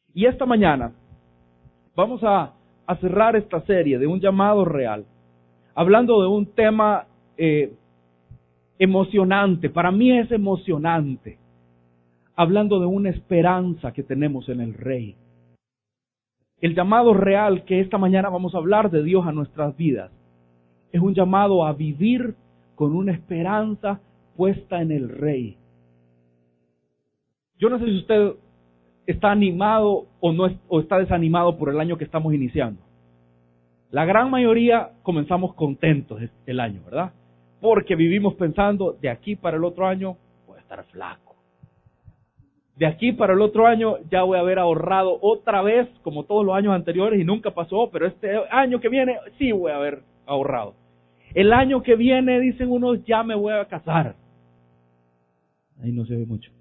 Y esta mañana vamos a cerrar esta serie de un llamado real, hablando de un tema emocionante. Para mí es emocionante, hablando de una esperanza que tenemos en el Rey. El llamado real que esta mañana vamos a hablar de Dios a nuestras vidas es un llamado a vivir con una esperanza puesta en el Rey. Yo no sé si usted está animado o está desanimado por el año que estamos iniciando. La gran mayoría comenzamos contentos el año, ¿verdad? Porque vivimos pensando, de aquí para el otro año voy a estar flaco. De aquí para el otro año ya voy a haber ahorrado otra vez, como todos los años anteriores, y nunca pasó, pero este año que viene sí voy a haber ahorrado. El año que viene, dicen unos, ya me voy a casar. Ahí no se ve mucho.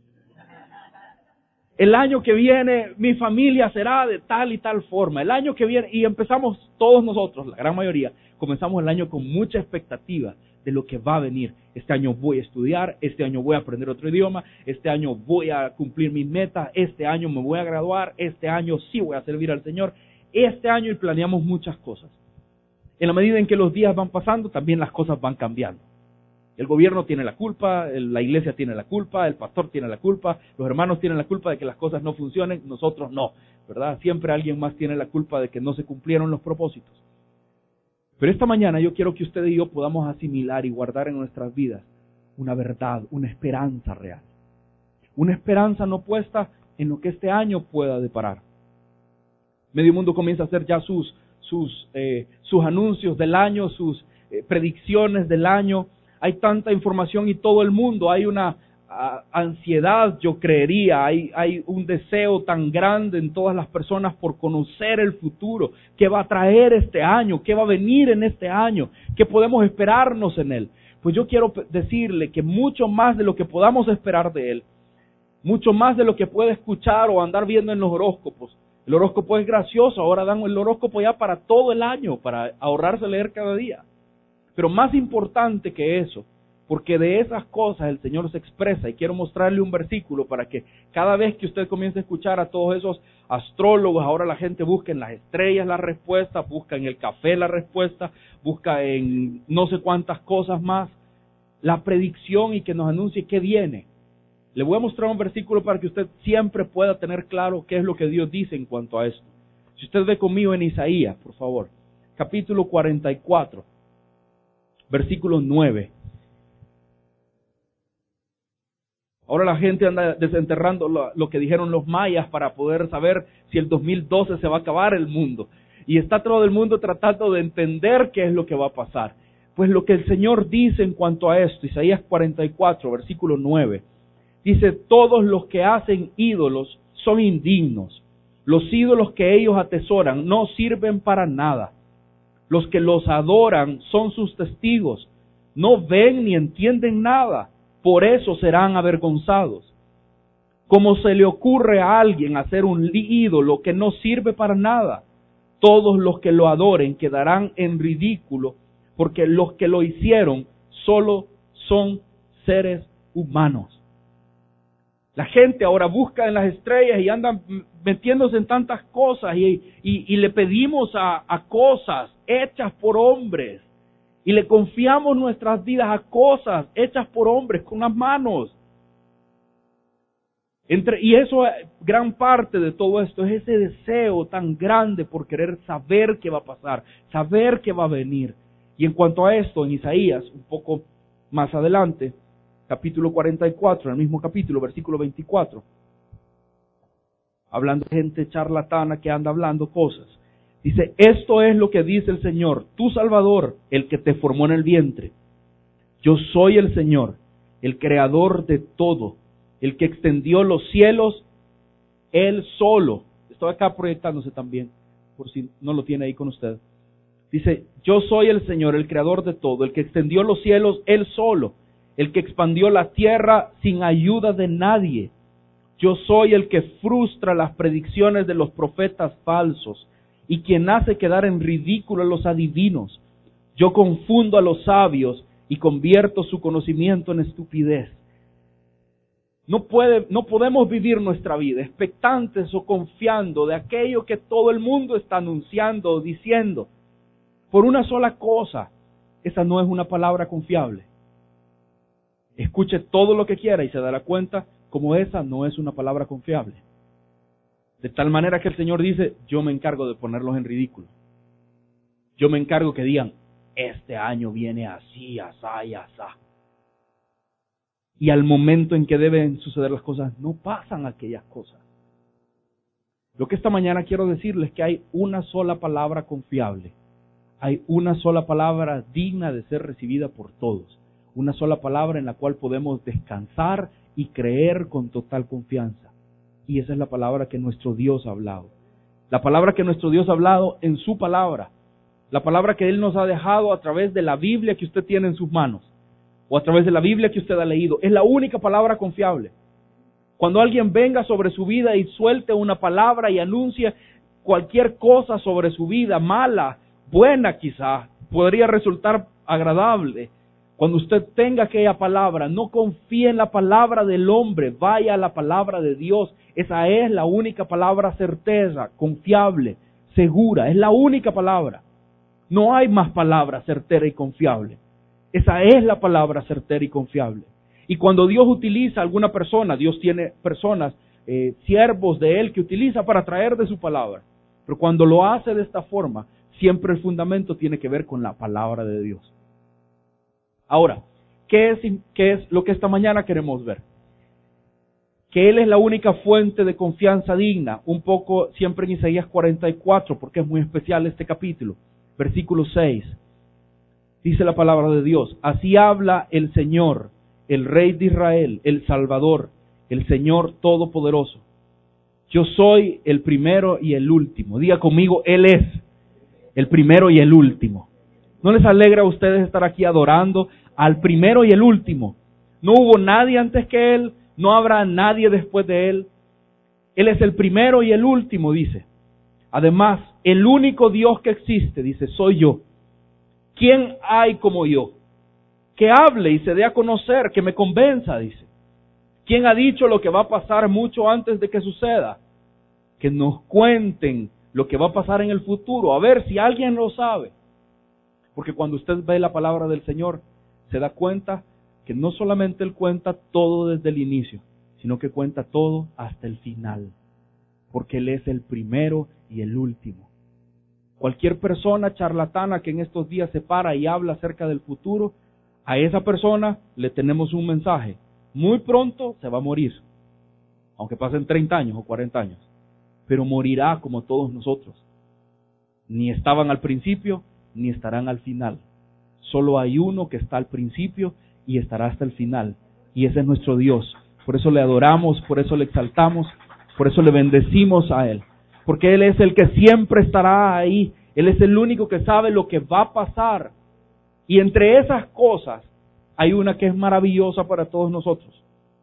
El año que viene mi familia será de tal y tal forma. El año que viene, y empezamos todos nosotros, la gran mayoría, comenzamos el año con mucha expectativa de lo que va a venir. Este año voy a estudiar, este año voy a aprender otro idioma, este año voy a cumplir mis metas, este año me voy a graduar, este año sí voy a servir al Señor, este año, y planeamos muchas cosas. En la medida en que los días van pasando, también las cosas van cambiando. El gobierno tiene la culpa, la iglesia tiene la culpa, el pastor tiene la culpa, los hermanos tienen la culpa de que las cosas no funcionen, nosotros no, ¿verdad? Siempre alguien más tiene la culpa de que no se cumplieron los propósitos. Pero esta mañana yo quiero que usted y yo podamos asimilar y guardar en nuestras vidas una verdad, una esperanza real. Una esperanza no puesta en lo que este año pueda deparar. Medio mundo comienza a hacer ya sus anuncios del año, sus predicciones del año. Hay tanta información y todo el mundo, hay una ansiedad, yo creería, hay un deseo tan grande en todas las personas por conocer el futuro, qué va a traer este año, qué va a venir en este año, qué podemos esperarnos en él. Pues yo quiero decirle que mucho más de lo que podamos esperar de él, mucho más de lo que puede escuchar o andar viendo en los horóscopos. El horóscopo es gracioso, ahora dan el horóscopo ya para todo el año, para ahorrarse leer cada día. Pero más importante que eso, porque de esas cosas el Señor se expresa, y quiero mostrarle un versículo para que cada vez que usted comience a escuchar a todos esos astrólogos, ahora la gente busca en las estrellas la respuesta, busca en el café la respuesta, busca en no sé cuántas cosas más, la predicción y que nos anuncie qué viene. Le voy a mostrar un versículo para que usted siempre pueda tener claro qué es lo que Dios dice en cuanto a esto. Si usted ve conmigo en Isaías, por favor, capítulo 44. Versículo 9. Ahora la gente anda desenterrando lo que dijeron los mayas para poder saber si el 2012 se va a acabar el mundo. Y está todo el mundo tratando de entender qué es lo que va a pasar. Pues lo que el Señor dice en cuanto a esto, Isaías 44, versículo 9, dice: todos los que hacen ídolos son indignos. Los ídolos que ellos atesoran no sirven para nada. Los que los adoran son sus testigos. No ven ni entienden nada. Por eso serán avergonzados. ¿Cómo se le ocurre a alguien hacer un ídolo que no sirve para nada? Todos los que lo adoren quedarán en ridículo, porque los que lo hicieron solo son seres humanos. La gente ahora busca en las estrellas y andan metiéndose en tantas cosas y le pedimos a cosas hechas por hombres y le confiamos nuestras vidas a cosas hechas por hombres con las manos. Y eso, gran parte de todo esto es ese deseo tan grande por querer saber qué va a pasar, saber qué va a venir. Y en cuanto a esto, en Isaías, un poco más adelante, capítulo 44, en el mismo capítulo, versículo 24, hablando de gente charlatana que anda hablando cosas, dice: esto es lo que dice el Señor, tu Salvador, el que te formó en el vientre. Yo soy el Señor, el creador de todo, el que extendió los cielos, Él solo. Estoy acá proyectándose también, por si no lo tiene ahí con usted. Dice: yo soy el Señor, el creador de todo, el que extendió los cielos, Él solo, el que expandió la tierra sin ayuda de nadie. Yo soy el que frustra las predicciones de los profetas falsos y quien hace quedar en ridículo a los adivinos. Yo confundo a los sabios y convierto su conocimiento en estupidez. No podemos vivir nuestra vida expectantes o confiando de aquello que todo el mundo está anunciando o diciendo. Por una sola cosa, esa no es una palabra confiable. Escuche todo lo que quiera y se dará cuenta como esa no es una palabra confiable. De tal manera que el Señor dice, yo me encargo de ponerlos en ridículo. Yo me encargo que digan, este año viene así, asá y asá. Y al momento en que deben suceder las cosas, no pasan aquellas cosas. Lo que esta mañana quiero decirles es que hay una sola palabra confiable. Hay una sola palabra digna de ser recibida por todos. Una sola palabra en la cual podemos descansar y creer con total confianza. Y esa es la palabra que nuestro Dios ha hablado. La palabra que nuestro Dios ha hablado en su palabra. La palabra que Él nos ha dejado a través de la Biblia que usted tiene en sus manos. O a través de la Biblia que usted ha leído. Es la única palabra confiable. Cuando alguien venga sobre su vida y suelte una palabra y anuncie cualquier cosa sobre su vida, mala, buena quizá, podría resultar agradable. Cuando usted tenga aquella palabra, no confíe en la palabra del hombre, vaya a la palabra de Dios. Esa es la única palabra certeza, confiable, segura. Es la única palabra. No hay más palabra certera y confiable. Esa es la palabra certera y confiable. Y cuando Dios utiliza a alguna persona, Dios tiene personas, siervos de Él que utiliza para traer de su palabra. Pero cuando lo hace de esta forma, siempre el fundamento tiene que ver con la palabra de Dios. Ahora, ¿qué es lo que esta mañana queremos ver? Que Él es la única fuente de confianza digna. Un poco siempre en Isaías 44, porque es muy especial este capítulo. Versículo 6. Dice la palabra de Dios, así habla el Señor, el Rey de Israel, el Salvador, el Señor Todopoderoso. Yo soy el primero y el último. Diga conmigo, Él es el primero y el último. ¿No les alegra a ustedes estar aquí adorando al primero y el último? No hubo nadie antes que Él, no habrá nadie después de Él. Él es el primero y el último, dice. Además, el único Dios que existe, dice, soy yo. ¿Quién hay como yo? Que hable y se dé a conocer, que me convenza, dice. ¿Quién ha dicho lo que va a pasar mucho antes de que suceda? Que nos cuenten lo que va a pasar en el futuro, a ver si alguien lo sabe. Porque cuando usted ve la palabra del Señor, se da cuenta que no solamente Él cuenta todo desde el inicio, sino que cuenta todo hasta el final. Porque Él es el primero y el último. Cualquier persona charlatana que en estos días se para y habla acerca del futuro, a esa persona le tenemos un mensaje. Muy pronto se va a morir, aunque pasen 30 años o 40 años, pero morirá como todos nosotros. Ni estaban al principio, ni estarán al final. Solo hay uno que está al principio y estará hasta el final, y ese es nuestro Dios. Por eso le adoramos, por eso le exaltamos, por eso le bendecimos a Él. Porque Él es el que siempre estará ahí. Él es el único que sabe lo que va a pasar. Y entre esas cosas hay una que es maravillosa para todos nosotros.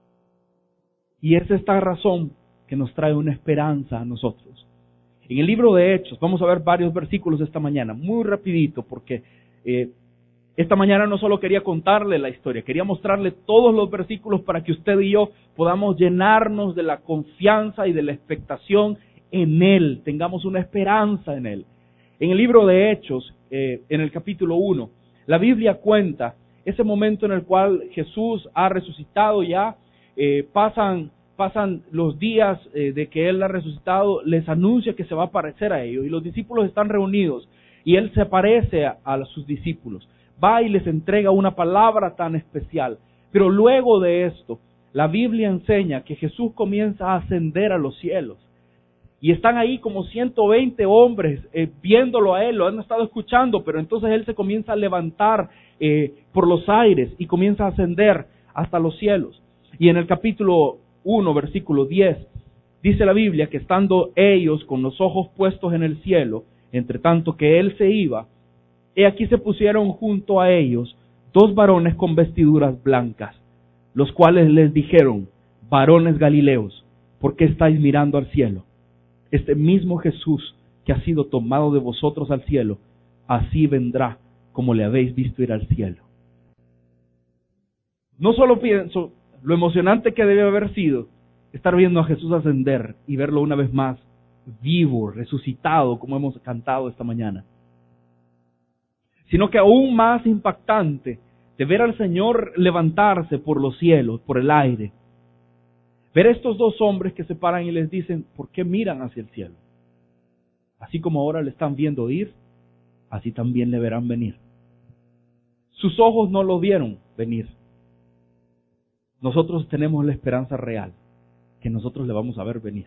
Y es esta razón que nos trae una esperanza a nosotros. En el libro de Hechos, vamos a ver varios versículos esta mañana, muy rapidito, porque esta mañana no solo quería contarle la historia, quería mostrarle todos los versículos para que usted y yo podamos llenarnos de la confianza y de la expectación en Él, tengamos una esperanza en Él. En el libro de Hechos, en el capítulo 1, la Biblia cuenta ese momento en el cual Jesús ha resucitado ya, pasan los días de que Él ha resucitado, les anuncia que se va a aparecer a ellos y los discípulos están reunidos y Él se aparece a sus discípulos, va y les entrega una palabra tan especial. Pero luego de esto, la Biblia enseña que Jesús comienza a ascender a los cielos. Y están ahí como 120 hombres viéndolo a Él, lo han estado escuchando, pero entonces Él se comienza a levantar por los aires y comienza a ascender hasta los cielos. Y en el capítulo 1, versículo 10, dice la Biblia que estando ellos con los ojos puestos en el cielo, entre tanto que Él se iba, he aquí se pusieron junto a ellos 2 varones con vestiduras blancas, los cuales les dijeron, varones galileos, ¿por qué estáis mirando al cielo? Este mismo Jesús que ha sido tomado de vosotros al cielo, así vendrá como le habéis visto ir al cielo. No solo pienso, lo emocionante que debe haber sido estar viendo a Jesús ascender y verlo una vez más vivo, resucitado, como hemos cantado esta mañana. Sino que aún más impactante de ver al Señor levantarse por los cielos, por el aire. Ver a estos dos hombres que se paran y les dicen, ¿por qué miran hacia el cielo? Así como ahora le están viendo ir, así también le verán venir. Sus ojos no lo vieron venir. Nosotros tenemos la esperanza real, que nosotros le vamos a ver venir.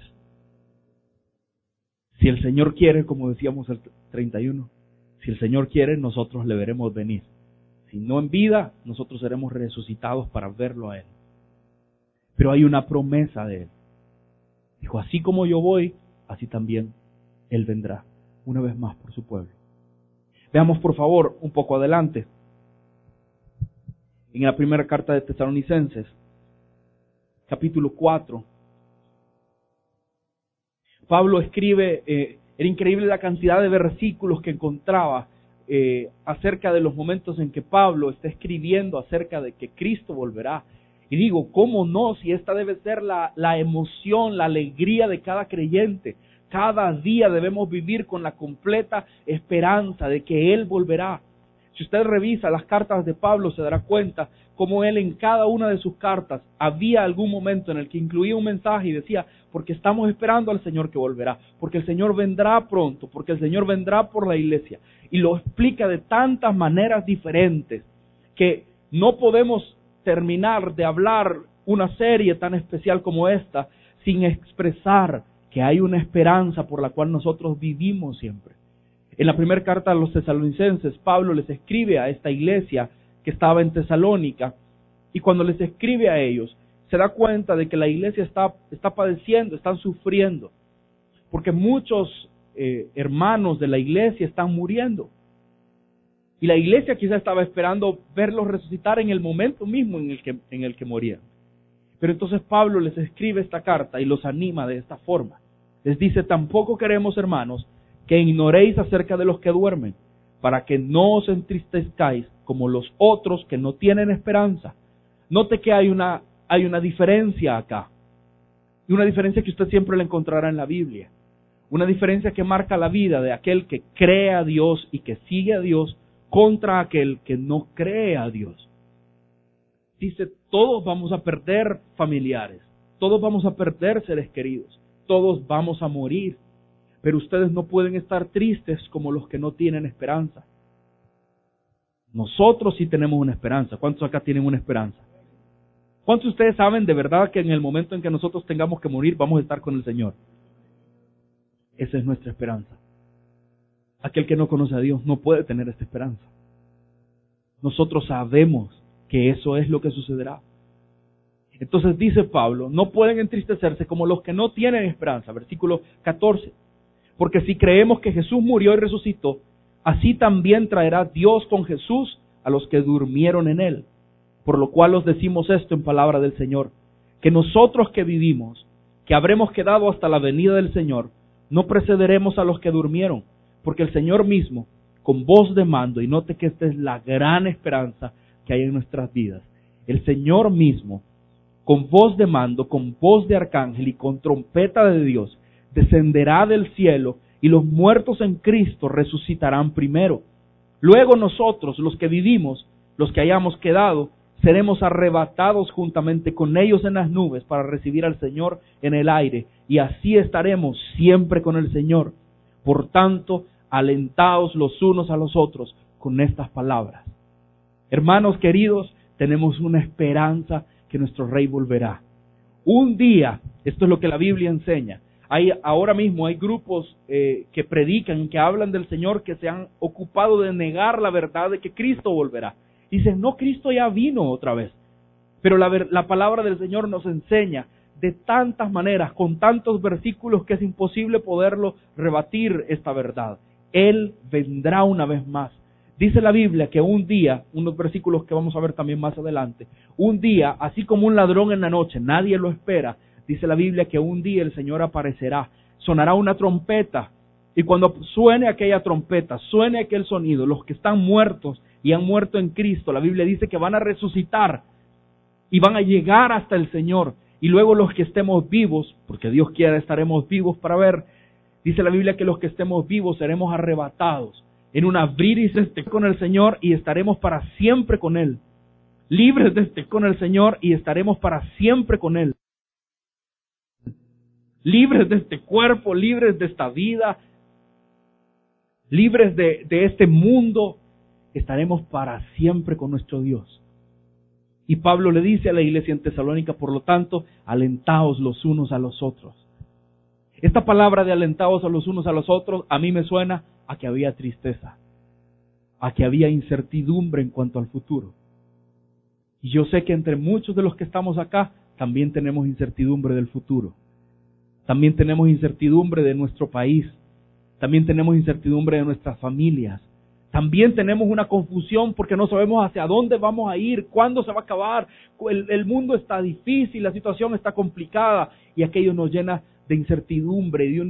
Si el Señor quiere, como decíamos el 31, si el Señor quiere, nosotros le veremos venir. Si no en vida, nosotros seremos resucitados para verlo a Él. Pero hay una promesa de Él. Dijo, así como yo voy, así también Él vendrá, una vez más por su pueblo. Veamos por favor un poco adelante. En la primera carta de Tesalonicenses, capítulo 4. Pablo escribe, era increíble la cantidad de versículos que encontraba acerca de los momentos en que Pablo está escribiendo acerca de que Cristo volverá. Y digo, ¿cómo no? Si esta debe ser la emoción, la alegría de cada creyente. Cada día debemos vivir con la completa esperanza de que Él volverá. Si usted revisa las cartas de Pablo, se dará cuenta cómo él en cada una de sus cartas había algún momento en el que incluía un mensaje y decía, porque estamos esperando al Señor que volverá, porque el Señor vendrá pronto, porque el Señor vendrá por la iglesia. Y lo explica de tantas maneras diferentes que no podemos terminar de hablar una serie tan especial como esta sin expresar que hay una esperanza por la cual nosotros vivimos siempre. En la primera carta a los tesalonicenses, Pablo les escribe a esta iglesia que estaba en Tesalónica, y cuando les escribe a ellos, se da cuenta de que la iglesia está padeciendo, están sufriendo, porque muchos hermanos de la iglesia están muriendo. Y la iglesia quizá estaba esperando verlos resucitar en el momento mismo en el que morían. Pero entonces Pablo les escribe esta carta y los anima de esta forma. Les dice, tampoco queremos, hermanos, que ignoréis acerca de los que duermen, para que no os entristezcáis como los otros que no tienen esperanza. Note que hay una diferencia acá, y una diferencia que usted siempre la encontrará en la Biblia, una diferencia que marca la vida de aquel que cree a Dios y que sigue a Dios contra aquel que no cree a Dios. Dice, todos vamos a perder familiares, todos vamos a perder seres queridos, todos vamos a morir. Pero ustedes no pueden estar tristes como los que no tienen esperanza. Nosotros sí tenemos una esperanza. ¿Cuántos acá tienen una esperanza? ¿Cuántos de ustedes saben de verdad que en el momento en que nosotros tengamos que morir vamos a estar con el Señor? Esa es nuestra esperanza. Aquel que no conoce a Dios no puede tener esta esperanza. Nosotros sabemos que eso es lo que sucederá. Entonces dice Pablo, no pueden entristecerse como los que no tienen esperanza. Versículo 14. Porque si creemos que Jesús murió y resucitó, así también traerá Dios con Jesús a los que durmieron en Él. Por lo cual os decimos esto en palabra del Señor, que nosotros que vivimos, que habremos quedado hasta la venida del Señor, no precederemos a los que durmieron, porque el Señor mismo, con voz de mando, y note que esta es la gran esperanza que hay en nuestras vidas, el Señor mismo, con voz de mando, con voz de arcángel y con trompeta de Dios, descenderá del cielo y los muertos en Cristo resucitarán primero. Luego nosotros, los que vivimos, los que hayamos quedado, seremos arrebatados juntamente con ellos en las nubes para recibir al Señor en el aire, y así estaremos siempre con el Señor. Por tanto, alentaos los unos a los otros con estas palabras. Hermanos queridos, tenemos una esperanza que nuestro Rey volverá. Un día, esto es lo que la Biblia enseña, ahora mismo hay grupos que predican, que hablan del Señor, que se han ocupado de negar la verdad de que Cristo volverá. Dicen, no, Cristo ya vino otra vez. Pero la palabra del Señor nos enseña de tantas maneras, con tantos versículos, que es imposible poderlo rebatir esta verdad. Él vendrá una vez más. Dice la Biblia que un día, unos versículos que vamos a ver también más adelante, un día, así como un ladrón en la noche, nadie lo espera, dice la Biblia que un día el Señor aparecerá, sonará una trompeta, y cuando suene aquella trompeta, suene aquel sonido, los que están muertos y han muerto en Cristo, la Biblia dice que van a resucitar, y van a llegar hasta el Señor. Y luego los que estemos vivos, porque Dios quiera estaremos vivos para ver, dice la Biblia que los que estemos vivos seremos arrebatados en un abrir y cerrar con el Señor y estaremos para siempre con Él. Libres de estar con el Señor y estaremos para siempre con Él. Libres de este cuerpo, libres de esta vida, libres de este mundo, estaremos para siempre con nuestro Dios. Y Pablo le dice a la iglesia en Tesalónica, por lo tanto, alentaos los unos a los otros. Esta palabra de alentaos a los unos a los otros, a mí me suena a que había tristeza, a que había incertidumbre en cuanto al futuro. Y yo sé que entre muchos de los que estamos acá, también tenemos incertidumbre del futuro. También tenemos incertidumbre de nuestro país. También tenemos incertidumbre de nuestras familias. También tenemos una confusión porque no sabemos hacia dónde vamos a ir, cuándo se va a acabar. El mundo está difícil, la situación está complicada y aquello nos llena de incertidumbre, de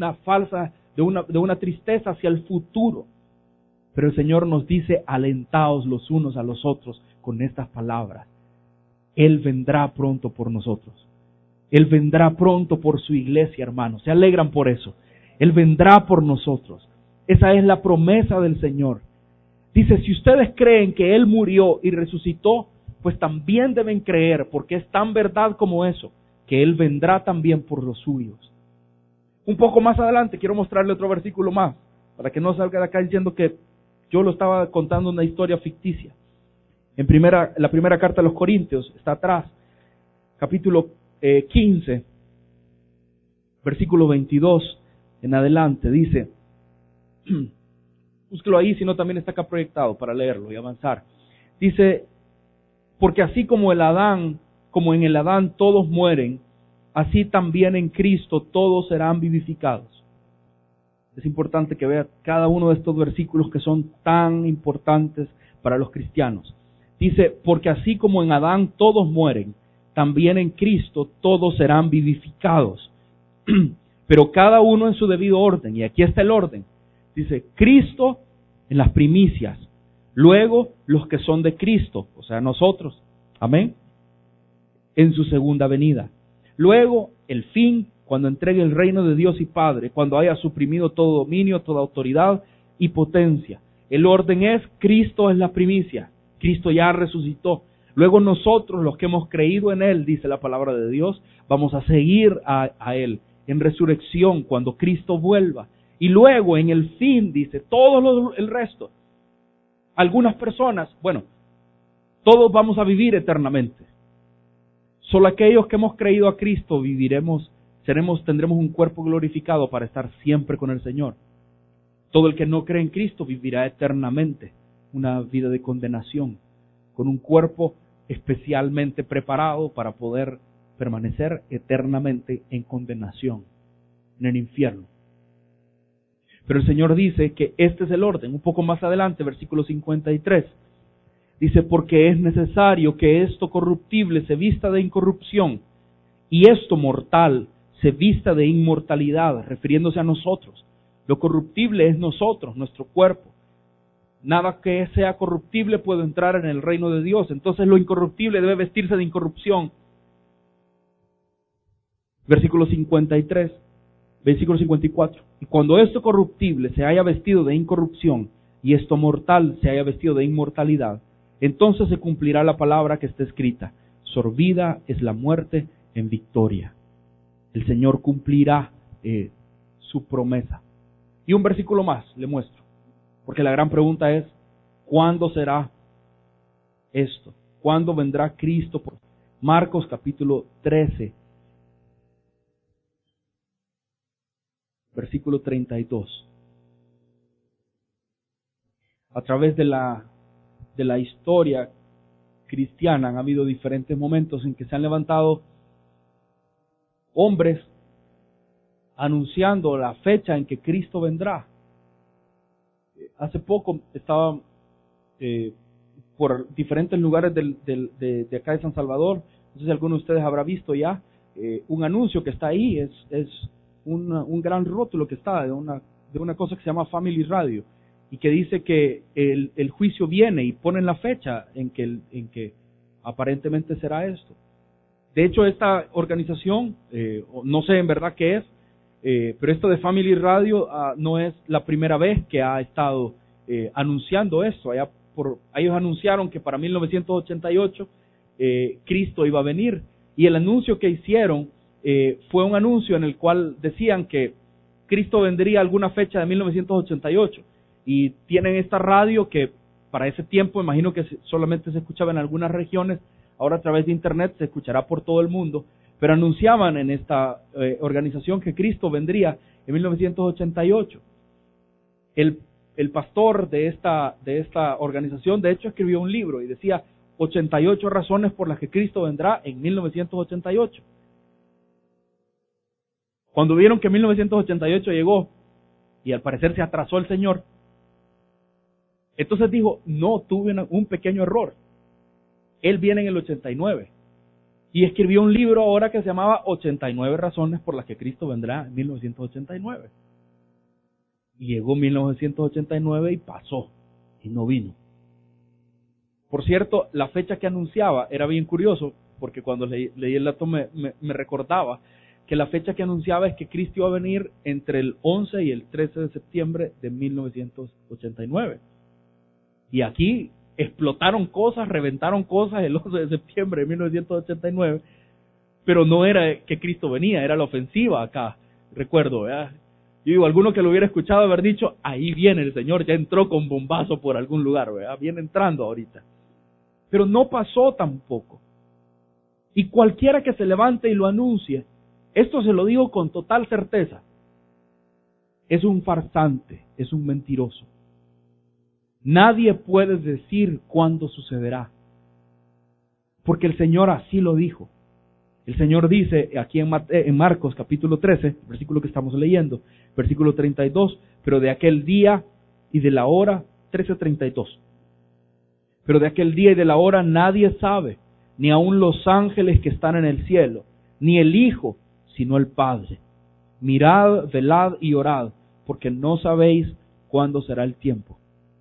una tristeza hacia el futuro. Pero el Señor nos dice, alentaos los unos a los otros con estas palabras. Él vendrá pronto por nosotros. Él vendrá pronto por su iglesia, hermanos. Se alegran por eso. Él vendrá por nosotros. Esa es la promesa del Señor. Dice, si ustedes creen que Él murió y resucitó, pues también deben creer, porque es tan verdad como eso, que Él vendrá también por los suyos. Un poco más adelante quiero mostrarle otro versículo más, para que no salga de acá diciendo que yo lo estaba contando una historia ficticia. La primera carta a los Corintios, está atrás, capítulo 15, versículo 22 en adelante, dice, búsquelo ahí, si no también está acá proyectado para leerlo y avanzar. Dice, porque así como en el Adán todos mueren, así también en Cristo todos serán vivificados. Es importante que vea cada uno de estos versículos que son tan importantes para los cristianos. Dice, porque así como en Adán todos mueren, también en Cristo todos serán vivificados. Pero cada uno en su debido orden. Y aquí está el orden. Dice, Cristo en las primicias. Luego los que son de Cristo, o sea, nosotros. Amén. En su segunda venida. Luego el fin, cuando entregue el reino de Dios y Padre, cuando haya suprimido todo dominio, toda autoridad y potencia. El orden es, Cristo es la primicia. Cristo ya resucitó. Luego nosotros, los que hemos creído en Él, dice la palabra de Dios, vamos a seguir a Él en resurrección cuando Cristo vuelva. Y luego en el fin, dice, el resto. Algunas personas, todos vamos a vivir eternamente. Solo aquellos que hemos creído a Cristo tendremos un cuerpo glorificado para estar siempre con el Señor. Todo el que no cree en Cristo vivirá eternamente una vida de condenación, con un cuerpo especialmente preparado para poder permanecer eternamente en condenación, en el infierno. Pero el Señor dice que este es el orden. Un poco más adelante, versículo 53, dice, porque es necesario que esto corruptible se vista de incorrupción y esto mortal se vista de inmortalidad, refiriéndose a nosotros. Lo corruptible es nosotros, nuestro cuerpo. Nada que sea corruptible puede entrar en el reino de Dios. Entonces lo incorruptible debe vestirse de incorrupción. Versículo 53, versículo 54. Y cuando esto corruptible se haya vestido de incorrupción y esto mortal se haya vestido de inmortalidad, entonces se cumplirá la palabra que está escrita: sorbida es la muerte en victoria. El Señor cumplirá su promesa. Y un versículo más le muestro. Porque la gran pregunta es, ¿cuándo será esto? ¿Cuándo vendrá Cristo? Marcos capítulo 13, versículo 32. A través de la historia cristiana han habido diferentes momentos en que se han levantado hombres anunciando la fecha en que Cristo vendrá. Hace poco estaba por diferentes lugares de acá de San Salvador, no sé si alguno de ustedes habrá visto ya, un anuncio que está ahí, es un gran rótulo que está de una cosa que se llama Family Radio, y que dice que el juicio viene y ponen la fecha en que aparentemente será esto. De hecho, esta organización, no sé en verdad qué es, pero esto de Family Radio no es la primera vez que ha estado anunciando esto. Ellos anunciaron que para 1988 Cristo iba a venir, y el anuncio que hicieron fue un anuncio en el cual decían que Cristo vendría a alguna fecha de 1988, y tienen esta radio que para ese tiempo imagino que solamente se escuchaba en algunas regiones. Ahora a través de internet se escuchará por todo el mundo, pero anunciaban en esta organización que Cristo vendría en 1988. El pastor de esta organización, de hecho, escribió un libro y decía 88 razones por las que Cristo vendrá en 1988. Cuando vieron que 1988 llegó y al parecer se atrasó el Señor, entonces dijo, no, tuve un pequeño error. Él viene en el 89 y escribió un libro ahora que se llamaba 89 razones por las que Cristo vendrá en 1989. Y llegó 1989 y pasó y no vino. Por cierto, la fecha que anunciaba era bien curioso, porque cuando leí el dato me recordaba que la fecha que anunciaba es que Cristo iba a venir entre el 11 y el 13 de septiembre de 1989. Y aquí explotaron cosas, reventaron cosas el 11 de septiembre de 1989, pero no era que Cristo venía, era la ofensiva acá. Recuerdo, ¿verdad? Yo digo, alguno que lo hubiera escuchado haber dicho, ahí viene el Señor, ya entró con bombazo por algún lugar, ¿verdad? Viene entrando ahorita. Pero no pasó tampoco. Y cualquiera que se levante y lo anuncie, esto se lo digo con total certeza, es un farsante, es un mentiroso. Nadie puede decir cuándo sucederá, porque el Señor así lo dijo. El Señor dice aquí en Marcos capítulo 13, versículo que estamos leyendo, versículo 32, pero de aquel día y de la hora, 13:32. Pero de aquel día y de la hora nadie sabe, ni aun los ángeles que están en el cielo, ni el Hijo, sino el Padre. Mirad, velad y orad, porque no sabéis cuándo será el tiempo.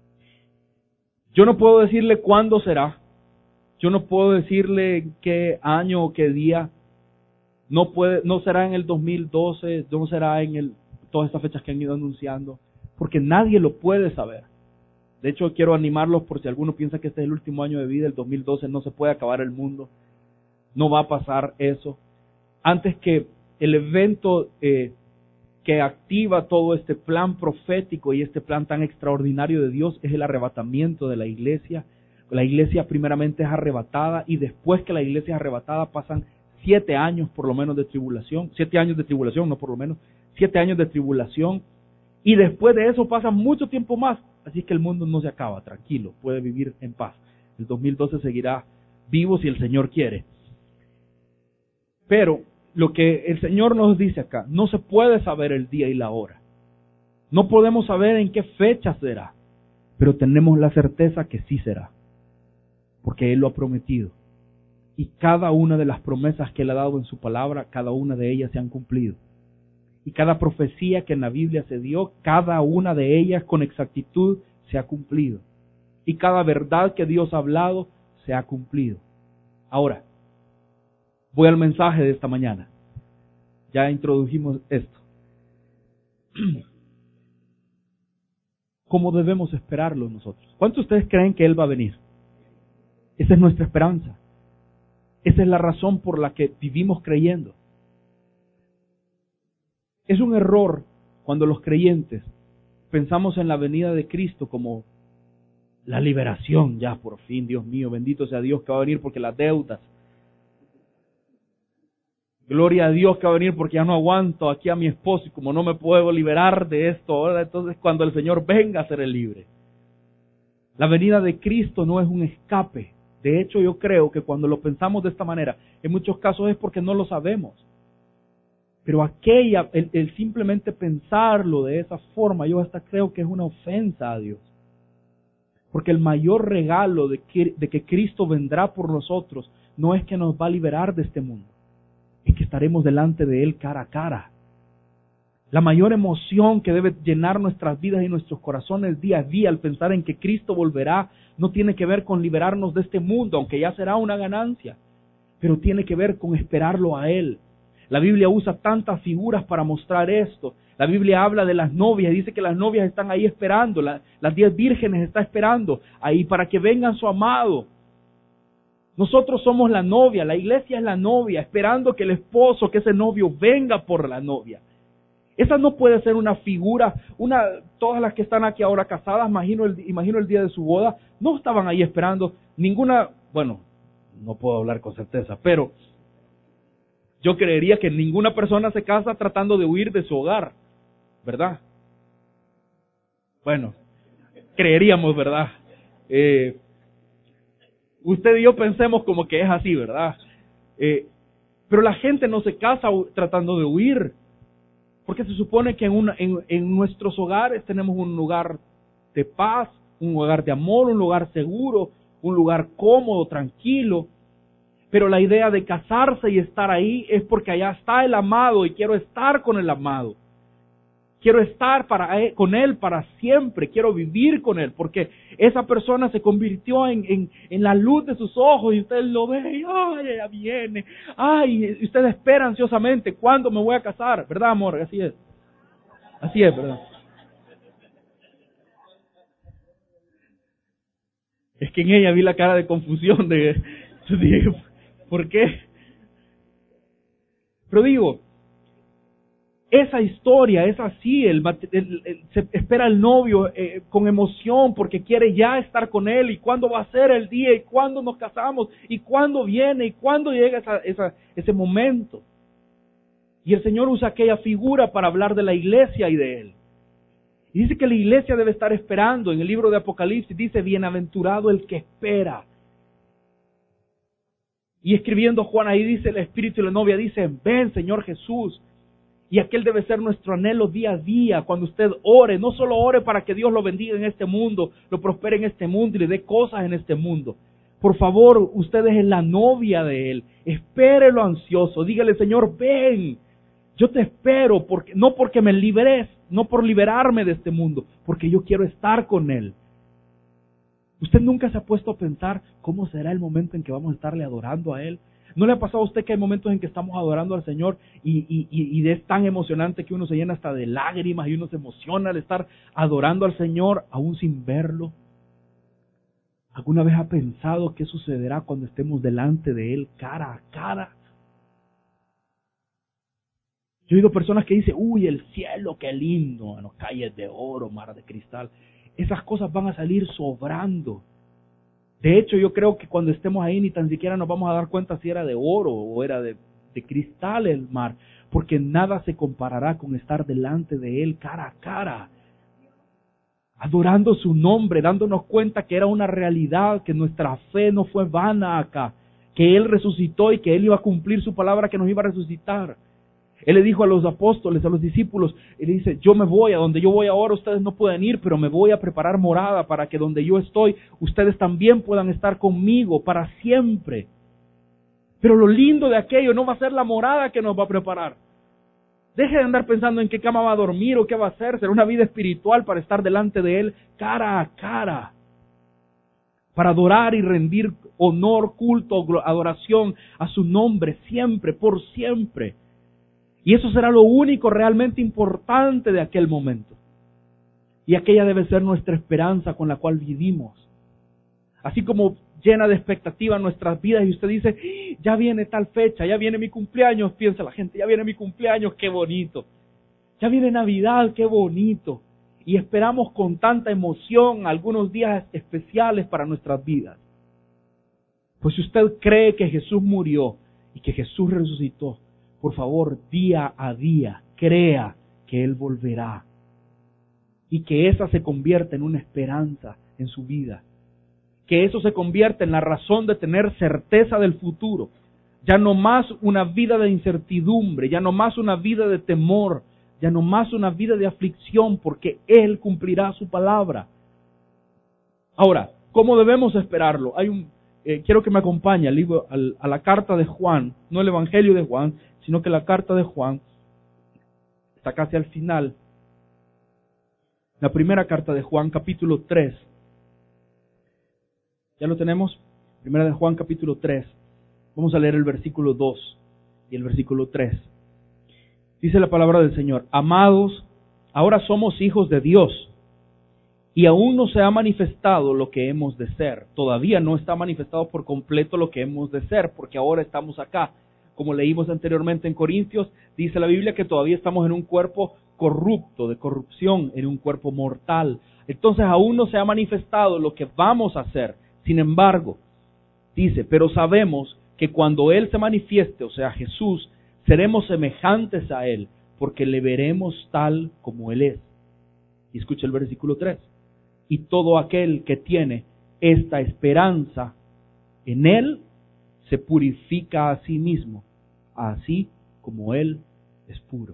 Yo no puedo decirle cuándo será. Yo no puedo decirle qué año o qué día. No será en el 2012, no será en todas estas fechas que han ido anunciando, porque nadie lo puede saber. De hecho, quiero animarlos por si alguno piensa que este es el último año de vida, el 2012 no se puede acabar el mundo. No va a pasar eso. Antes que el evento que activa todo este plan profético y este plan tan extraordinario de Dios es el arrebatamiento de la iglesia. La iglesia primeramente es arrebatada, y después que la iglesia es arrebatada pasan 7 años por lo menos de tribulación, 7 años de tribulación, no por lo menos, 7 años de tribulación, y después de eso pasa mucho tiempo más, así que el mundo no se acaba, tranquilo, puede vivir en paz. El 2012 seguirá vivo si el Señor quiere. Pero lo que el Señor nos dice acá, no se puede saber el día y la hora. No podemos saber en qué fecha será, pero tenemos la certeza que sí será, porque Él lo ha prometido. Y cada una de las promesas que Él ha dado en su palabra, cada una de ellas se han cumplido. Y cada profecía que en la Biblia se dio, cada una de ellas con exactitud se ha cumplido. Y cada verdad que Dios ha hablado se ha cumplido. Ahora, voy al mensaje de esta mañana. Ya introdujimos esto. ¿Cómo debemos esperarlo nosotros? ¿Cuántos de ustedes creen que Él va a venir? Esa es nuestra esperanza. Esa es la razón por la que vivimos creyendo. Es un error cuando los creyentes pensamos en la venida de Cristo como la liberación. Ya, por fin, Dios mío, bendito sea Dios que va a venir porque las deudas. Gloria a Dios que va a venir porque ya no aguanto aquí a mi esposo y como no me puedo liberar de esto ahora, entonces cuando el Señor venga seré libre. La venida de Cristo no es un escape. De hecho, yo creo que cuando lo pensamos de esta manera, en muchos casos es porque no lo sabemos. Pero el simplemente pensarlo de esa forma, yo hasta creo que es una ofensa a Dios. Porque el mayor regalo de que Cristo vendrá por nosotros no es que nos va a liberar de este mundo, es que estaremos delante de Él cara a cara. La mayor emoción que debe llenar nuestras vidas y nuestros corazones día a día al pensar en que Cristo volverá no tiene que ver con liberarnos de este mundo, aunque ya será una ganancia. pero tiene que ver con esperarlo a Él. La Biblia usa tantas figuras para mostrar esto. La Biblia habla de las novias, dice que las novias están ahí esperando, las 10 vírgenes están esperando ahí para que vengan su amado. Nosotros somos la novia, la iglesia es la novia, esperando que el esposo, que ese novio venga por la novia. Esa no puede ser una figura, todas las que están aquí ahora casadas, imagino el día de su boda, no estaban ahí esperando ninguna, bueno, no puedo hablar con certeza, pero yo creería que ninguna persona se casa tratando de huir de su hogar, ¿verdad? Bueno, creeríamos, ¿verdad? Usted y yo pensemos como que es así, ¿verdad? Pero la gente no se casa tratando de huir, porque se supone que en nuestros hogares tenemos un lugar de paz, un lugar de amor, un lugar seguro, un lugar cómodo, tranquilo. Pero la idea de casarse y estar ahí es porque allá está el amado y quiero estar con el amado. Quiero estar con Él para siempre, quiero vivir con Él, porque esa persona se convirtió en la luz de sus ojos y usted lo ve y ¡ay, ella viene! ¡Ay! Y usted espera ansiosamente, ¿cuándo me voy a casar? ¿Verdad, amor? Así es, ¿verdad? Es que en ella vi la cara de confusión de... Dije, ¿por qué? Pero digo, esa historia es así, se espera el novio con emoción porque quiere ya estar con él y cuándo va a ser el día y cuándo nos casamos y cuándo viene y cuándo llega ese momento. Y el Señor usa aquella figura para hablar de la iglesia y de Él. Y dice que la iglesia debe estar esperando. En el libro de Apocalipsis dice, bienaventurado el que espera. Y escribiendo Juan ahí dice, el espíritu y la novia dicen, ven Señor Jesús. Y aquel debe ser nuestro anhelo día a día, cuando usted ore. No solo ore para que Dios lo bendiga en este mundo, lo prospere en este mundo y le dé cosas en este mundo. Por favor, usted es la novia de Él. Espérelo ansioso. Dígale, Señor, ven. Yo te espero, no porque me liberes, no por liberarme de este mundo, porque yo quiero estar con Él. ¿Usted nunca se ha puesto a pensar cómo será el momento en que vamos a estarle adorando a Él? ¿No le ha pasado a usted que hay momentos en que estamos adorando al Señor y es tan emocionante que uno se llena hasta de lágrimas y uno se emociona al estar adorando al Señor aún sin verlo? ¿Alguna vez ha pensado qué sucederá cuando estemos delante de Él cara a cara? Yo he oído personas que dicen, uy, el cielo, qué lindo, bueno, calles de oro, mar de cristal. Esas cosas van a salir sobrando. De hecho, yo creo que cuando estemos ahí ni tan siquiera nos vamos a dar cuenta si era de oro o era de cristal el mar, porque nada se comparará con estar delante de Él cara a cara, adorando su nombre, dándonos cuenta que era una realidad, que nuestra fe no fue vana acá, que Él resucitó y que Él iba a cumplir su palabra que nos iba a resucitar. Él le dijo a los apóstoles, a los discípulos, Él dice, yo me voy, a donde yo voy ahora ustedes no pueden ir, pero me voy a preparar morada para que donde yo estoy, ustedes también puedan estar conmigo para siempre. Pero lo lindo de aquello no va a ser la morada que nos va a preparar. Deje de andar pensando en qué cama va a dormir o qué va a hacer, será una vida espiritual para estar delante de Él cara a cara, para adorar y rendir honor, culto, adoración a su nombre siempre, por siempre. Y eso será lo único realmente importante de aquel momento. Y aquella debe ser nuestra esperanza con la cual vivimos. Así como llena de expectativa nuestras vidas y usted dice, ya viene tal fecha, ya viene mi cumpleaños, piensa la gente, ya viene mi cumpleaños, qué bonito. Ya viene Navidad, qué bonito. Y esperamos con tanta emoción algunos días especiales para nuestras vidas. Pues si usted cree que Jesús murió y que Jesús resucitó, por favor, día a día, crea que Él volverá. Y que esa se convierta en una esperanza en su vida. Que eso se convierta en la razón de tener certeza del futuro. Ya no más una vida de incertidumbre, ya no más una vida de temor, ya no más una vida de aflicción, porque Él cumplirá su palabra. Ahora, ¿cómo debemos esperarlo? Quiero que me acompañe al libro, a la carta de Juan, no el Evangelio de Juan, sino que la carta de Juan está casi al final. La primera carta de Juan, capítulo 3. ¿Ya lo tenemos? Primera de Juan, capítulo 3. Vamos a leer el versículo 2 y el versículo 3. Dice la palabra del Señor: amados, ahora somos hijos de Dios, y aún no se ha manifestado lo que hemos de ser. Todavía no está manifestado por completo lo que hemos de ser, porque ahora estamos acá. Como leímos anteriormente en Corintios, dice la Biblia que todavía estamos en un cuerpo corrupto, de corrupción, en un cuerpo mortal. Entonces aún no se ha manifestado lo que vamos a hacer. Sin embargo, dice, pero sabemos que cuando Él se manifieste, o sea Jesús, seremos semejantes a Él, porque le veremos tal como Él es. Y escucha el versículo 3. Y todo aquel que tiene esta esperanza en Él, se purifica a sí mismo, así como Él es puro.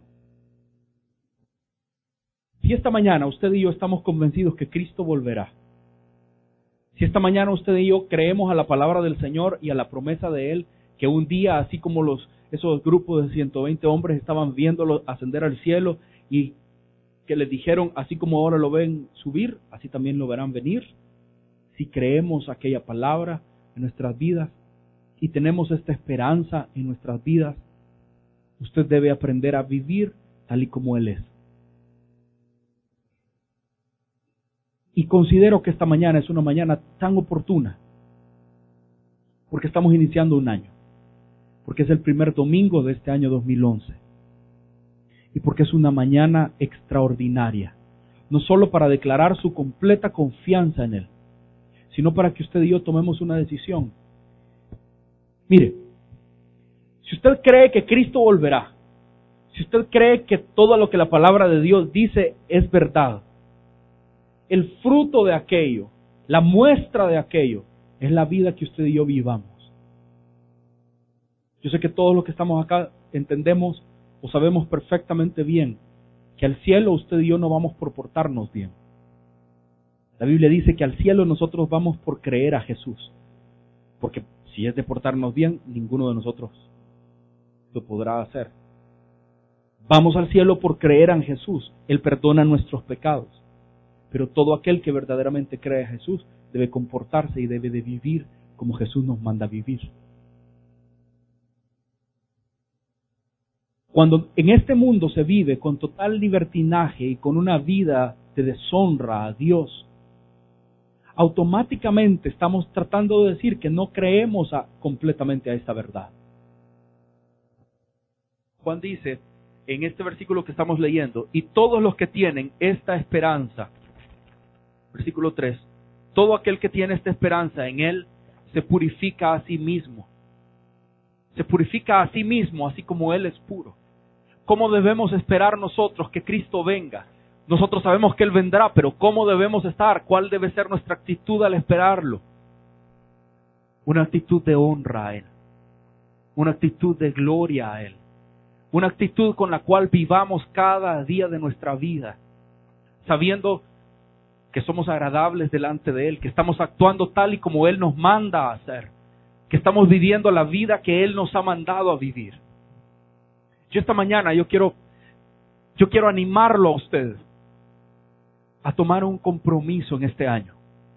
Si esta mañana usted y yo estamos convencidos que Cristo volverá, si esta mañana usted y yo creemos a la palabra del Señor y a la promesa de Él, que un día, así como esos grupos de 120 hombres estaban viéndolo ascender al cielo y que les dijeron, así como ahora lo ven subir, así también lo verán venir. Si creemos aquella palabra en nuestras vidas y tenemos esta esperanza en nuestras vidas, usted debe aprender a vivir tal y como Él es. Y considero que esta mañana es una mañana tan oportuna, porque estamos iniciando un año, porque es el primer domingo de este año 2011, y porque es una mañana extraordinaria, no solo para declarar su completa confianza en Él, sino para que usted y yo tomemos una decisión. Mire, si usted cree que Cristo volverá, si usted cree que todo lo que la palabra de Dios dice es verdad, el fruto de aquello, la muestra de aquello, es la vida que usted y yo vivamos. Yo sé que todos los que estamos acá entendemos o sabemos perfectamente bien que al cielo usted y yo no vamos por portarnos bien. La Biblia dice que al cielo nosotros vamos por creer a Jesús, porque si es de portarnos bien, ninguno de nosotros lo podrá hacer. Vamos al cielo por creer en Jesús. Él perdona nuestros pecados. Pero todo aquel que verdaderamente cree a Jesús debe comportarse y debe de vivir como Jesús nos manda vivir. Cuando en este mundo se vive con total libertinaje y con una vida de deshonra a Dios, automáticamente estamos tratando de decir que no creemos completamente a esta verdad. Juan dice en este versículo que estamos leyendo, y todos los que tienen esta esperanza, versículo 3, todo aquel que tiene esta esperanza en Él se purifica a sí mismo. Se purifica a sí mismo, así como Él es puro. ¿Cómo debemos esperar nosotros que Cristo venga? Nosotros sabemos que Él vendrá, pero ¿cómo debemos estar? ¿Cuál debe ser nuestra actitud al esperarlo? Una actitud de honra a Él. Una actitud de gloria a Él. Una actitud con la cual vivamos cada día de nuestra vida, sabiendo que somos agradables delante de Él, que estamos actuando tal y como Él nos manda a hacer, que estamos viviendo la vida que Él nos ha mandado a vivir. Yo esta mañana yo quiero animarlo a usted a tomar un compromiso en este año,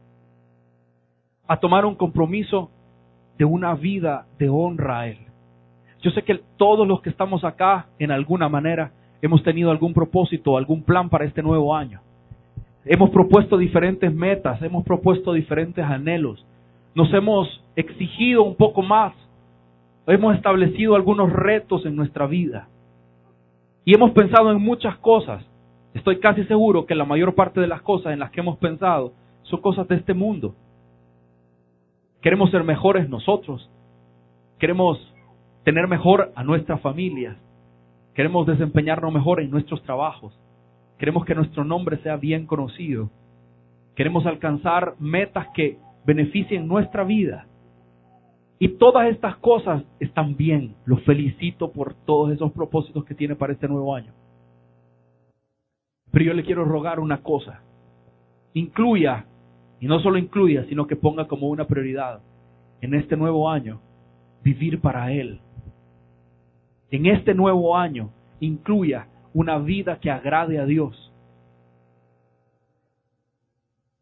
a tomar un compromiso de una vida de honra a Él. Yo sé que todos los que estamos acá, en alguna manera, hemos tenido algún propósito, algún plan para este nuevo año. Hemos propuesto diferentes metas, hemos propuesto diferentes anhelos, nos hemos exigido un poco más, hemos establecido algunos retos en nuestra vida y hemos pensado en muchas cosas. Estoy casi seguro que la mayor parte de las cosas en las que hemos pensado son cosas de este mundo. Queremos ser mejores nosotros, queremos tener mejor a nuestras familias, queremos desempeñarnos mejor en nuestros trabajos. Queremos que nuestro nombre sea bien conocido. Queremos alcanzar metas que beneficien nuestra vida. Y todas estas cosas están bien. Los felicito por todos esos propósitos que tiene para este nuevo año. Pero yo le quiero rogar una cosa. Incluya, y no solo incluya, sino que ponga como una prioridad en este nuevo año, vivir para Él. En este nuevo año, incluya una vida que agrade a Dios.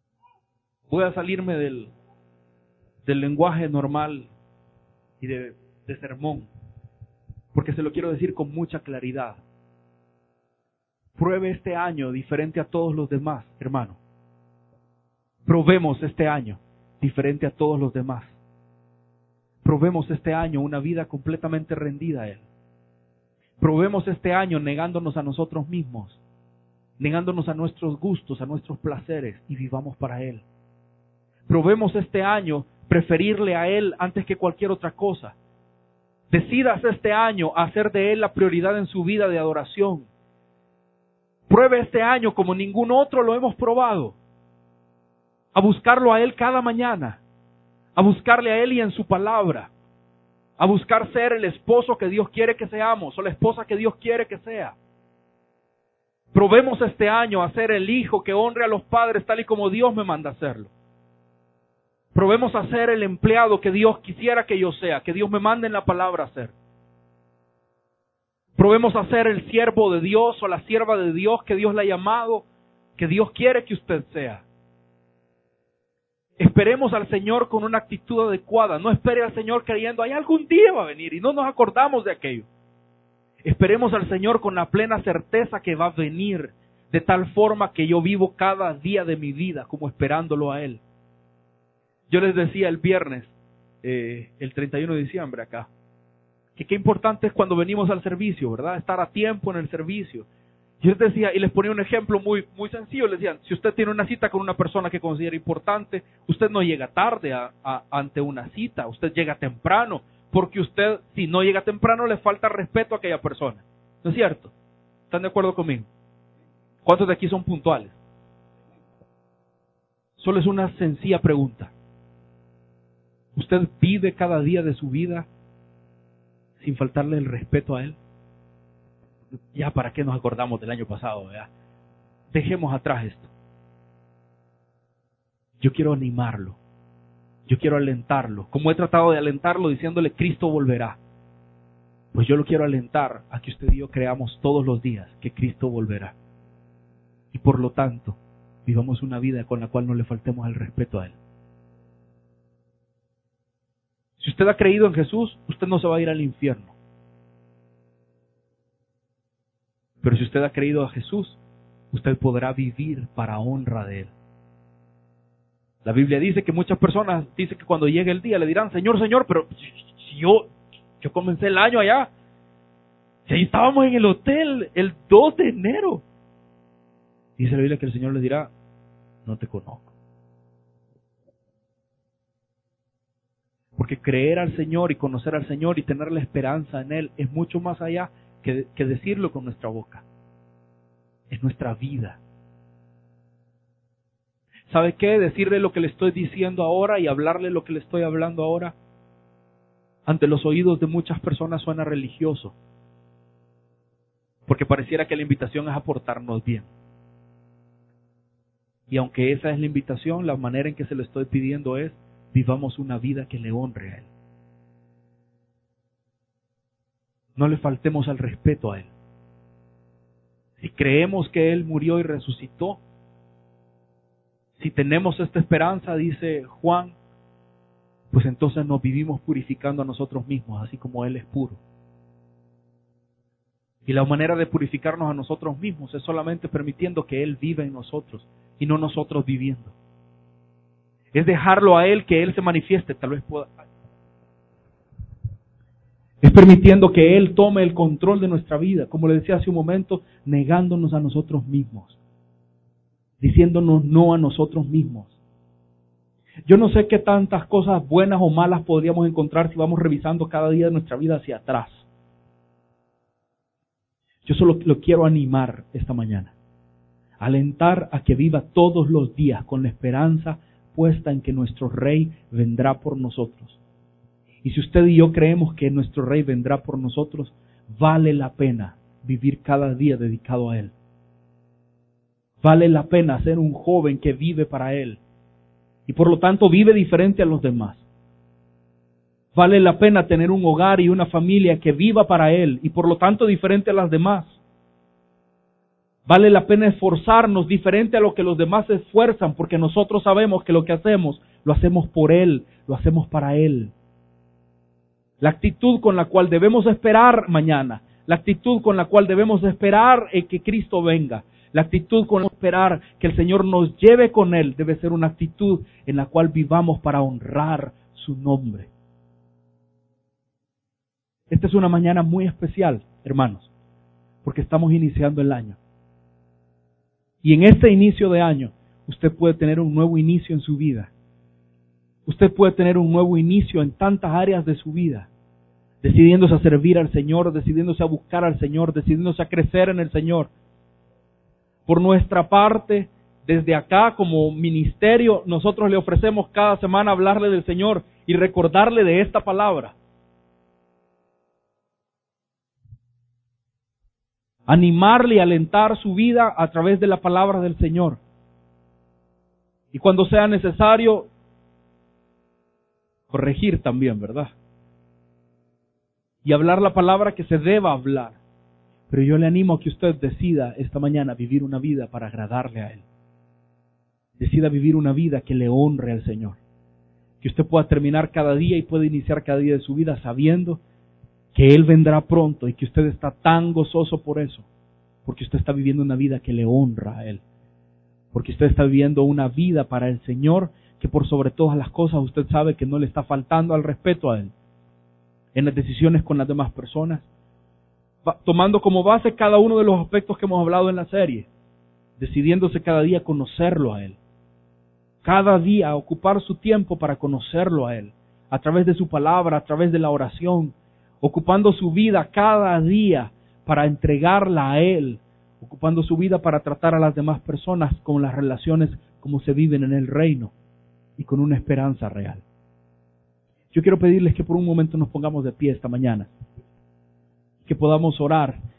Voy a salirme del lenguaje normal y de de sermón, porque se lo quiero decir con mucha claridad. Pruebe este año diferente a todos los demás, hermano. Probemos este año diferente a todos los demás. Probemos este año una vida completamente rendida a Él. Probemos este año negándonos a nosotros mismos, negándonos a nuestros gustos, a nuestros placeres, y vivamos para Él. Probemos este año preferirle a Él antes que cualquier otra cosa. Decidas este año hacer de Él la prioridad en su vida de adoración. Pruebe este año como ningún otro lo hemos probado, a buscarlo a Él cada mañana, a buscarle a Él y en su palabra, a buscar ser el esposo que Dios quiere que seamos o la esposa que Dios quiere que sea. Probemos este año a ser el hijo que honre a los padres tal y como Dios me manda hacerlo. Probemos a ser el empleado que Dios quisiera que yo sea, que Dios me mande en la palabra a ser. Probemos a ser el siervo de Dios o la sierva de Dios que Dios le ha llamado, que Dios quiere que usted sea. Esperemos al Señor con una actitud adecuada. No espere al Señor creyendo, hay algún día va a venir y no nos acordamos de aquello. Esperemos al Señor con la plena certeza que va a venir, de tal forma que yo vivo cada día de mi vida como esperándolo a Él. Yo les decía el viernes, el 31 de diciembre acá, que qué importante es cuando venimos al servicio, ¿verdad? Estar a tiempo en el servicio. Yo les decía, y les ponía un ejemplo muy sencillo, les decía, si usted tiene una cita con una persona que considera importante, usted no llega tarde ante una cita, usted llega temprano, porque usted, si no llega temprano, le falta respeto a aquella persona. ¿No es cierto? ¿Están de acuerdo conmigo? ¿Cuántos de aquí son puntuales? Solo es una sencilla pregunta. ¿Usted vive cada día de su vida sin faltarle el respeto a Él? Ya, ¿para qué nos acordamos del año pasado? ¿Verdad? Dejemos atrás esto. Yo quiero animarlo. Yo quiero alentarlo. Como he tratado de alentarlo diciéndole, Cristo volverá. Pues yo lo quiero alentar a que usted y yo creamos todos los días que Cristo volverá. Y por lo tanto, vivamos una vida con la cual no le faltemos el respeto a Él. Si usted ha creído en Jesús, usted no se va a ir al infierno. Pero si usted ha creído a Jesús, usted podrá vivir para honra de Él. La Biblia dice que muchas personas dicen que cuando llegue el día le dirán, Señor, Señor, pero si yo comencé el año allá. Si ahí estábamos en el hotel el 2 de enero. Dice la Biblia que el Señor les dirá, no te conozco. Porque creer al Señor y conocer al Señor y tener la esperanza en Él es mucho más allá que decirlo con nuestra boca. Es nuestra vida. ¿Sabe qué? Decirle lo que le estoy diciendo ahora y hablarle lo que le estoy hablando ahora, ante los oídos de muchas personas suena religioso. Porque pareciera que la invitación es a portarnos bien. Y aunque esa es la invitación, la manera en que se lo estoy pidiendo es, vivamos una vida que le honre a Él. No le faltemos al respeto a Él. Si creemos que Él murió y resucitó, si tenemos esta esperanza, dice Juan, pues entonces nos vivimos purificando a nosotros mismos, así como Él es puro. Y la manera de purificarnos a nosotros mismos es solamente permitiendo que Él viva en nosotros y no nosotros viviendo. Es dejarlo a Él, que Él se manifieste, tal vez pueda. Es permitiendo que Él tome el control de nuestra vida, como le decía hace un momento, negándonos a nosotros mismos, diciéndonos no a nosotros mismos. Yo no sé qué tantas cosas buenas o malas podríamos encontrar si vamos revisando cada día de nuestra vida hacia atrás. Yo solo lo quiero animar esta mañana, alentar a que viva todos los días con la esperanza puesta en que nuestro Rey vendrá por nosotros. Y si usted y yo creemos que nuestro Rey vendrá por nosotros, vale la pena vivir cada día dedicado a Él. Vale la pena ser un joven que vive para Él y por lo tanto vive diferente a los demás. Vale la pena tener un hogar y una familia que viva para Él y por lo tanto diferente a las demás. Vale la pena esforzarnos diferente a lo que los demás se esfuerzan, porque nosotros sabemos que lo que hacemos, lo hacemos por Él, lo hacemos para Él. La actitud con la cual debemos esperar mañana, la actitud con la cual debemos esperar que Cristo venga, la actitud con la cual esperar que el Señor nos lleve con Él, debe ser una actitud en la cual vivamos para honrar su nombre. Esta es una mañana muy especial, hermanos, porque estamos iniciando el año. Y en este inicio de año, usted puede tener un nuevo inicio en su vida. Usted puede tener un nuevo inicio en tantas áreas de su vida, decidiéndose a servir al Señor, decidiéndose a buscar al Señor, decidiéndose a crecer en el Señor. Por nuestra parte, desde acá como ministerio, nosotros le ofrecemos cada semana hablarle del Señor y recordarle de esta palabra. Animarle y alentar su vida a través de la palabra del Señor. Y cuando sea necesario, corregir también, ¿verdad? Y hablar la palabra que se deba hablar. Pero yo le animo a que usted decida esta mañana vivir una vida para agradarle a Él. Decida vivir una vida que le honre al Señor. Que usted pueda terminar cada día y pueda iniciar cada día de su vida sabiendo que Él vendrá pronto y que usted está tan gozoso por eso. Porque usted está viviendo una vida que le honra a Él. Porque usted está viviendo una vida para el Señor que por sobre todas las cosas usted sabe que no le está faltando al respeto a Él. En las decisiones con las demás personas, tomando como base cada uno de los aspectos que hemos hablado en la serie, decidiéndose cada día conocerlo a Él. Cada día ocupar su tiempo para conocerlo a Él, a través de su palabra, a través de la oración, ocupando su vida cada día para entregarla a Él, ocupando su vida para tratar a las demás personas con las relaciones como se viven en el reino y con una esperanza real. Yo quiero pedirles que por un momento nos pongamos de pie esta mañana, que podamos orar